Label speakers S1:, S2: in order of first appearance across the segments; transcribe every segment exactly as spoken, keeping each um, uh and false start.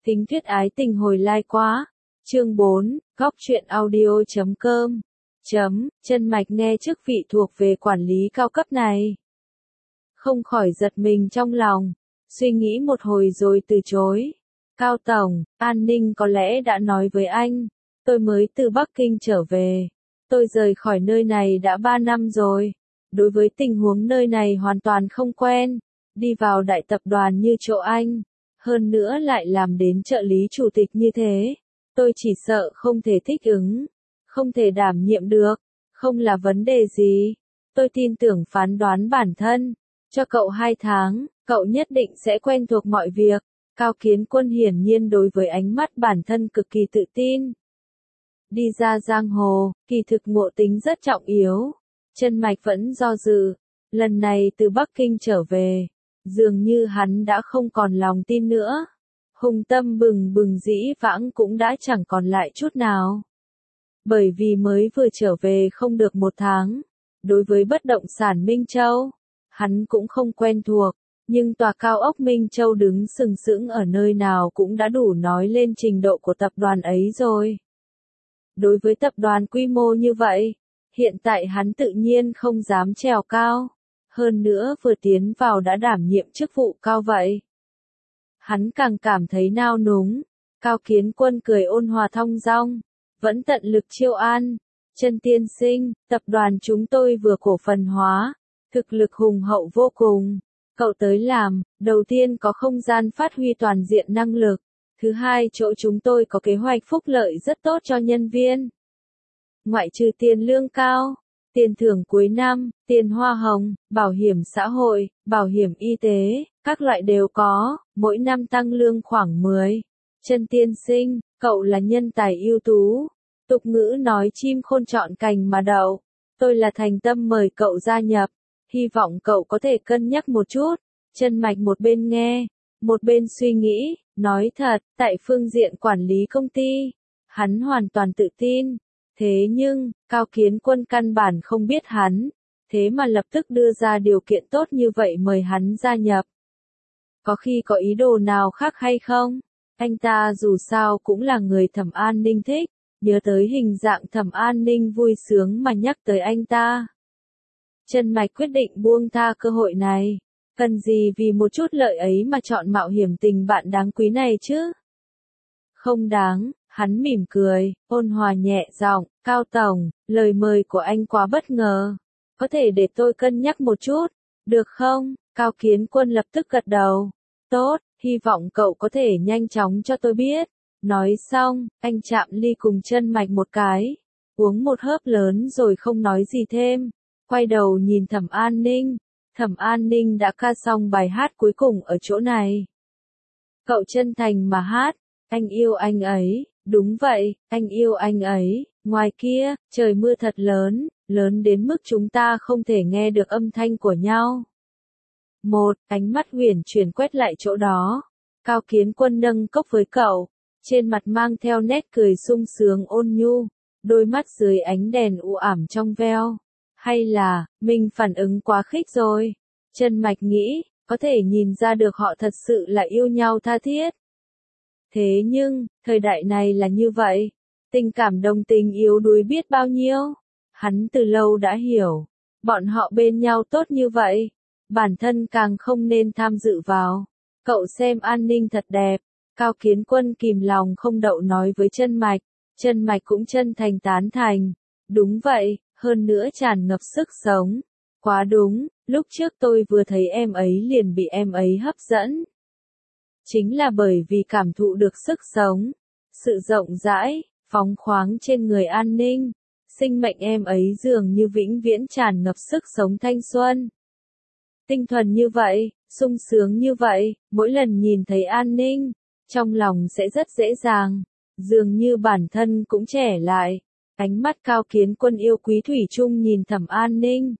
S1: Tính thuyết ái tình hồi lai quá. Chương bốn, góc truyện audio chấm com. Chấm, chân mạch nghe chức vị thuộc về quản lý cao cấp này. Không khỏi giật mình trong lòng, suy nghĩ một hồi rồi từ chối. Cao Tổng, an ninh có lẽ đã nói với anh, tôi mới từ Bắc Kinh trở về. Tôi rời khỏi nơi này đã ba năm rồi. Đối với tình huống nơi này hoàn toàn không quen. Đi vào đại tập đoàn như chỗ anh. Hơn nữa lại làm đến trợ lý chủ tịch như thế. Tôi chỉ sợ không thể thích ứng. Không thể đảm nhiệm được. Không là vấn đề gì. Tôi tin tưởng phán đoán bản thân. Cho cậu hai tháng, cậu nhất định sẽ quen thuộc mọi việc. Cao Kiến Quân hiển nhiên đối với ánh mắt bản thân cực kỳ tự tin. Đi ra giang hồ, kỳ thực ngộ tính rất trọng yếu. Chân mạch vẫn do dự. Lần này từ Bắc Kinh trở về, dường như hắn đã không còn lòng tin nữa. Hùng tâm bừng bừng dĩ vãng cũng đã chẳng còn lại chút nào. Bởi vì mới vừa trở về không được một tháng. Đối với bất động sản Minh Châu, hắn cũng không quen thuộc. Nhưng tòa cao ốc Minh Châu đứng sừng sững ở nơi nào cũng đã đủ nói lên trình độ của tập đoàn ấy rồi. Đối với tập đoàn quy mô như vậy, hiện tại hắn tự nhiên không dám trèo cao. Hơn nữa vừa tiến vào đã đảm nhiệm chức vụ cao vậy. Hắn càng cảm thấy nao núng. Cao Kiến Quân cười ôn hòa thong dong, vẫn tận lực chiêu an. Chân tiên sinh, tập đoàn chúng tôi vừa cổ phần hóa, thực lực hùng hậu vô cùng. Cậu tới làm, đầu tiên có không gian phát huy toàn diện năng lực. Thứ hai chỗ chúng tôi có kế hoạch phúc lợi rất tốt cho nhân viên. Ngoại trừ tiền lương cao, tiền thưởng cuối năm, tiền hoa hồng, bảo hiểm xã hội, bảo hiểm y tế, các loại đều có, mỗi năm tăng lương khoảng mười. Chân tiên sinh, cậu là nhân tài ưu tú. Tục ngữ nói chim khôn chọn cành mà đậu. Tôi là thành tâm mời cậu gia nhập. Hy vọng cậu có thể cân nhắc một chút. Chân mạch một bên nghe, một bên suy nghĩ, nói thật, tại phương diện quản lý công ty, hắn hoàn toàn tự tin. Thế nhưng, Cao Kiến Quân căn bản không biết hắn, thế mà lập tức đưa ra điều kiện tốt như vậy mời hắn gia nhập. Có khi có ý đồ nào khác hay không? Anh ta dù sao cũng là người Thẩm An Ninh thích, nhớ tới hình dạng Thẩm An Ninh vui sướng mà nhắc tới anh ta. Chân mạch quyết định buông tha cơ hội này. Cần gì vì một chút lợi ấy mà chọn mạo hiểm tình bạn đáng quý này chứ? Không đáng, hắn mỉm cười, ôn hòa nhẹ giọng, Cao Tổng, lời mời của anh quá bất ngờ. Có thể để tôi cân nhắc một chút, được không? Cao Kiến Quân lập tức gật đầu. Tốt, hy vọng cậu có thể nhanh chóng cho tôi biết. Nói xong, anh chạm ly cùng chân mạch một cái. Uống một hớp lớn rồi không nói gì thêm. Quay đầu nhìn Thẩm An Ninh. Thẩm An Ninh đã ca xong bài hát cuối cùng ở chỗ này. Cậu chân thành mà hát, anh yêu anh ấy, đúng vậy, anh yêu anh ấy, ngoài kia, trời mưa thật lớn, lớn đến mức chúng ta không thể nghe được âm thanh của nhau. Một, ánh mắt huyền chuyển quét lại chỗ đó. Cao Kiến Quân nâng cốc với cậu, trên mặt mang theo nét cười sung sướng ôn nhu, đôi mắt dưới ánh đèn u ảm trong veo. Hay là, mình phản ứng quá khích rồi. Chân mạch nghĩ, có thể nhìn ra được họ thật sự là yêu nhau tha thiết. Thế nhưng, thời đại này là như vậy. Tình cảm đồng tình yếu đuối biết bao nhiêu. Hắn từ lâu đã hiểu. Bọn họ bên nhau tốt như vậy. Bản thân càng không nên tham dự vào. Cậu xem An Ninh thật đẹp. Cao Kiến Quân kìm lòng không đậu nói với chân mạch. Chân mạch cũng chân thành tán thành. Đúng vậy. Hơn nữa tràn ngập sức sống. Quá đúng, lúc trước tôi vừa thấy em ấy liền bị em ấy hấp dẫn. Chính là bởi vì cảm thụ được sức sống, sự rộng rãi, phóng khoáng trên người An Ninh. Sinh mệnh em ấy dường như vĩnh viễn tràn ngập sức sống thanh xuân. Tinh thuần như vậy, sung sướng như vậy, mỗi lần nhìn thấy An Ninh, trong lòng sẽ rất dễ dàng, dường như bản thân cũng trẻ lại. Ánh mắt Cao Kiến Quân yêu quý thủy chung nhìn Thẩm An Ninh.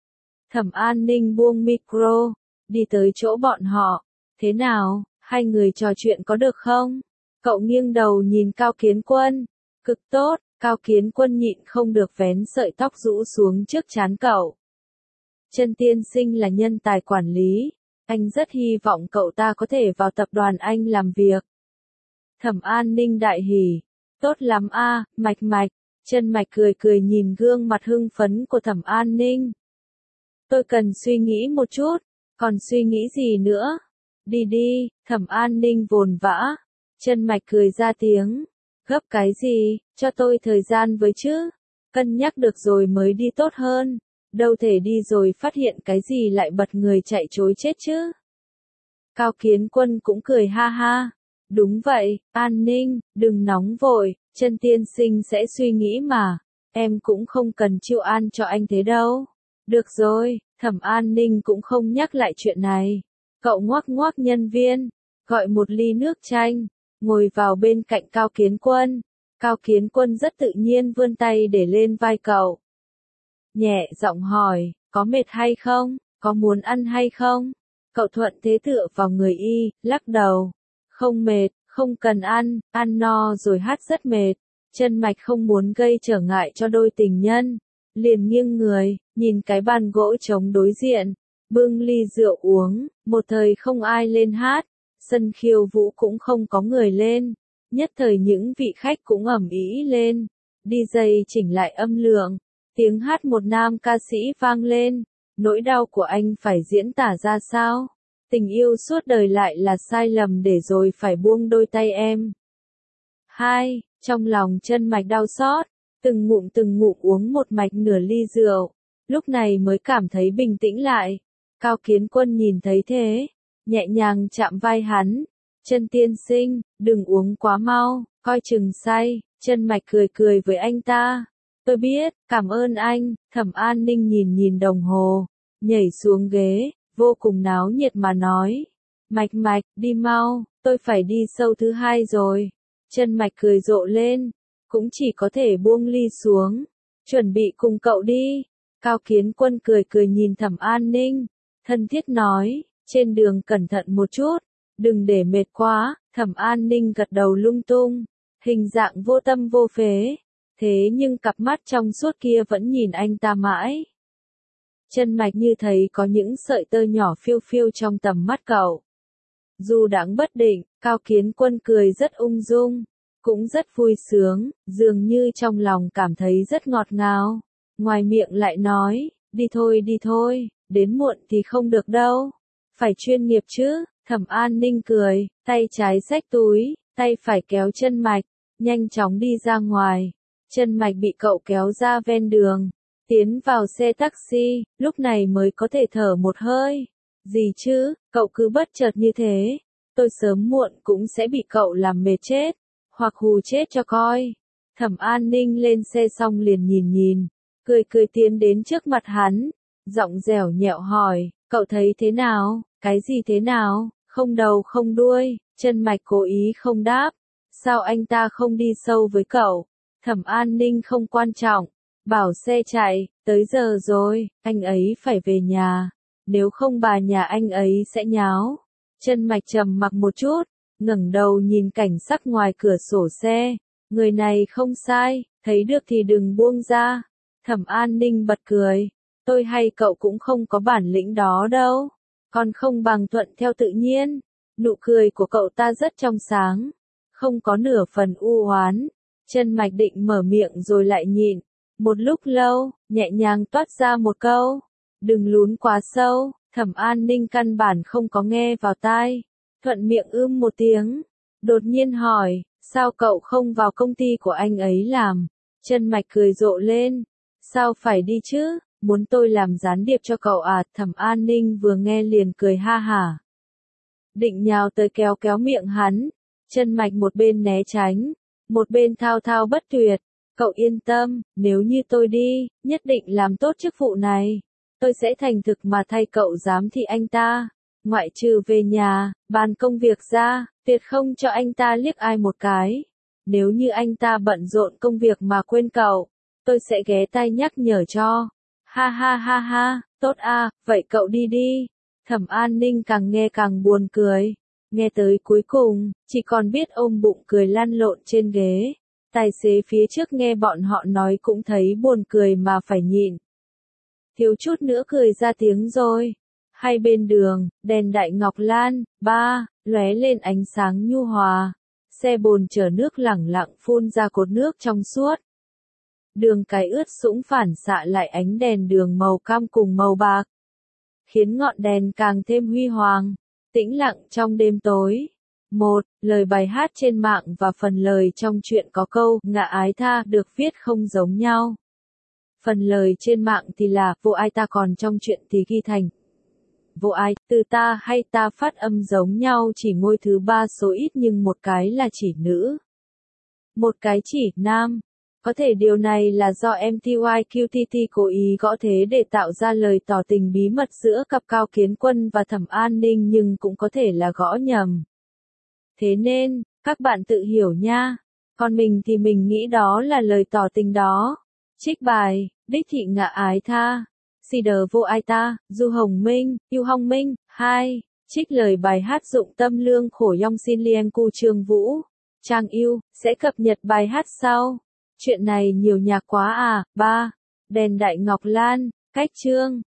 S1: Thẩm An Ninh buông micro, đi tới chỗ bọn họ. Thế nào, hai người trò chuyện có được không? Cậu nghiêng đầu nhìn Cao Kiến Quân. Cực tốt, Cao Kiến Quân nhịn không được vén sợi tóc rũ xuống trước trán cậu. Chân tiên sinh là nhân tài quản lý. Anh rất hy vọng cậu ta có thể vào tập đoàn anh làm việc. Thẩm An Ninh đại hỉ. Tốt lắm a, Mạch Mạch. Chân Mạch cười cười nhìn gương mặt hưng phấn của Thẩm An Ninh. Tôi cần suy nghĩ một chút. Còn suy nghĩ gì nữa? Đi đi, Thẩm An Ninh vồn vã. Chân Mạch cười ra tiếng. Gấp cái gì, cho tôi thời gian với chứ. Cân nhắc được rồi mới đi tốt hơn. Đâu thể đi rồi phát hiện cái gì lại bật người chạy trối chết chứ. Cao Kiến Quân cũng cười ha ha. Đúng vậy, An Ninh, đừng nóng vội, Chân tiên sinh sẽ suy nghĩ mà. Em cũng không cần chịu an cho anh thế đâu. Được rồi, Thẩm An Ninh cũng không nhắc lại chuyện này. Cậu ngoác ngoác nhân viên, gọi một ly nước chanh, ngồi vào bên cạnh Cao Kiến Quân. Cao Kiến Quân rất tự nhiên vươn tay để lên vai cậu. Nhẹ giọng hỏi, có mệt hay không, có muốn ăn hay không? Cậu thuận thế tựa vào người y, lắc đầu. Không mệt, không cần ăn, ăn no rồi hát rất mệt. Chân Mạch không muốn gây trở ngại cho đôi tình nhân. Liền nghiêng người, nhìn cái bàn gỗ trống đối diện. Bưng ly rượu uống, một thời không ai lên hát. Sân khiêu vũ cũng không có người lên. Nhất thời những vị khách cũng ầm ĩ lên. đi jây chỉnh lại âm lượng. Tiếng hát một nam ca sĩ vang lên. Nỗi đau của anh phải diễn tả ra sao? Tình yêu suốt đời lại là sai lầm để rồi phải buông đôi tay em. Hai, trong lòng Chân Mạch đau xót, từng ngụm từng ngụm uống một mạch nửa ly rượu, lúc này mới cảm thấy bình tĩnh lại. Cao Kiến Quân nhìn thấy thế, nhẹ nhàng chạm vai hắn. Chân tiên sinh, đừng uống quá mau, coi chừng say. Chân Mạch cười cười với anh ta. Tôi biết, cảm ơn anh. Thẩm An Ninh nhìn nhìn đồng hồ, nhảy xuống ghế, vô cùng náo nhiệt mà nói. Mạch Mạch, đi mau, tôi phải đi show thứ hai rồi. Chân Mạch cười rộ lên, cũng chỉ có thể buông ly xuống, chuẩn bị cùng cậu đi. Cao Kiến Quân cười cười nhìn Thẩm An Ninh, thân thiết nói, trên đường cẩn thận một chút, đừng để mệt quá. Thẩm An Ninh gật đầu lung tung, hình dạng vô tâm vô phế, thế nhưng cặp mắt trong suốt kia vẫn nhìn anh ta mãi. Chân Mạch như thấy có những sợi tơ nhỏ phiêu phiêu trong tầm mắt cậu. Dù đáng bất định, Cao Kiến Quân cười rất ung dung, cũng rất vui sướng, dường như trong lòng cảm thấy rất ngọt ngào. Ngoài miệng lại nói, đi thôi đi thôi, đến muộn thì không được đâu. Phải chuyên nghiệp chứ. Thẩm An Ninh cười, tay trái xách túi, tay phải kéo Chân Mạch, nhanh chóng đi ra ngoài. Chân Mạch bị cậu kéo ra ven đường, tiến vào xe taxi, lúc này mới có thể thở một hơi. Gì chứ, cậu cứ bất chợt như thế, tôi sớm muộn cũng sẽ bị cậu làm mệt chết, hoặc hù chết cho coi. Thẩm An Ninh lên xe xong liền nhìn nhìn, cười cười tiến đến trước mặt hắn, giọng dẻo nhẹo hỏi, cậu thấy thế nào, cái gì thế nào, không đầu không đuôi. Chân Mạch cố ý không đáp, sao anh ta không đi sâu với cậu? Thẩm An Ninh không quan trọng, bảo xe chạy, tới giờ rồi, anh ấy phải về nhà, nếu không bà nhà anh ấy sẽ nháo. Chân Mạch trầm mặc một chút, ngẩng đầu nhìn cảnh sắc ngoài cửa sổ xe, người này không sai, thấy được thì đừng buông ra. Thẩm An Ninh bật cười, tôi hay cậu cũng không có bản lĩnh đó đâu, còn không bằng thuận theo tự nhiên. Nụ cười của cậu ta rất trong sáng, không có nửa phần u oán. Chân Mạch định mở miệng rồi lại nhịn, một lúc lâu, nhẹ nhàng toát ra một câu, đừng lún quá sâu. Thẩm An Ninh căn bản không có nghe vào tai, thuận miệng ưm một tiếng, đột nhiên hỏi, sao cậu không vào công ty của anh ấy làm? Chân Mạch cười rộ lên, sao phải đi chứ, muốn tôi làm gián điệp cho cậu à? Thẩm An Ninh vừa nghe liền cười ha hả, định nhào tới kéo kéo miệng hắn. Chân Mạch một bên né tránh, một bên thao thao bất tuyệt, cậu yên tâm, nếu như tôi đi, nhất định làm tốt chức vụ này. Tôi sẽ thành thực mà thay cậu giám thị anh ta, ngoại trừ về nhà, bàn công việc ra, tuyệt không cho anh ta liếc ai một cái. Nếu như anh ta bận rộn công việc mà quên cậu, tôi sẽ ghé tay nhắc nhở cho. Ha ha ha ha, tốt à, vậy cậu đi đi. Thẩm An Ninh càng nghe càng buồn cười, nghe tới cuối cùng, chỉ còn biết ôm bụng cười lăn lộn trên ghế. Tài xế phía trước nghe bọn họ nói cũng thấy buồn cười mà phải nhịn, thiếu chút nữa cười ra tiếng rồi. Hai bên đường, đèn đại ngọc lan, ba, lóe lên ánh sáng nhu hòa. xe bồn chở nước lẳng lặng phun ra cột nước trong suốt. Đường cái ướt sũng phản xạ lại ánh đèn đường màu cam cùng màu bạc, khiến ngọn đèn càng thêm huy hoàng. Tĩnh lặng trong đêm tối. Một, lời bài hát trên mạng và phần lời trong truyện có câu ngạ ái tha được viết không giống nhau. Phần lời trên mạng thì là vô ai ta, còn trong truyện thì ghi thành vô ai, từ ta hay ta phát âm giống nhau, chỉ ngôi thứ ba số ít nhưng một cái là chỉ nữ, một cái chỉ nam. Có thể điều này là do em tê i quy tê tê cố ý gõ thế để tạo ra lời tỏ tình bí mật giữa cặp Cao Kiến Quân và Thẩm An Ninh, nhưng cũng có thể là gõ nhầm. Thế nên, các bạn tự hiểu nha. Còn mình thì mình nghĩ đó là lời tỏ tình đó. Trích bài, đích thị ngạ ái tha. Si đờ vô ai ta, Du Hồng Minh, Yêu Hong Minh. Hai. Trích lời bài hát Dụng Tâm Lương Khổ Yong Xin Lien Cu Trương Vũ. Trang yêu, sẽ cập nhật bài hát sau. Chuyện này nhiều nhạc quá à. Ba. Đèn Đại Ngọc Lan, cách chương.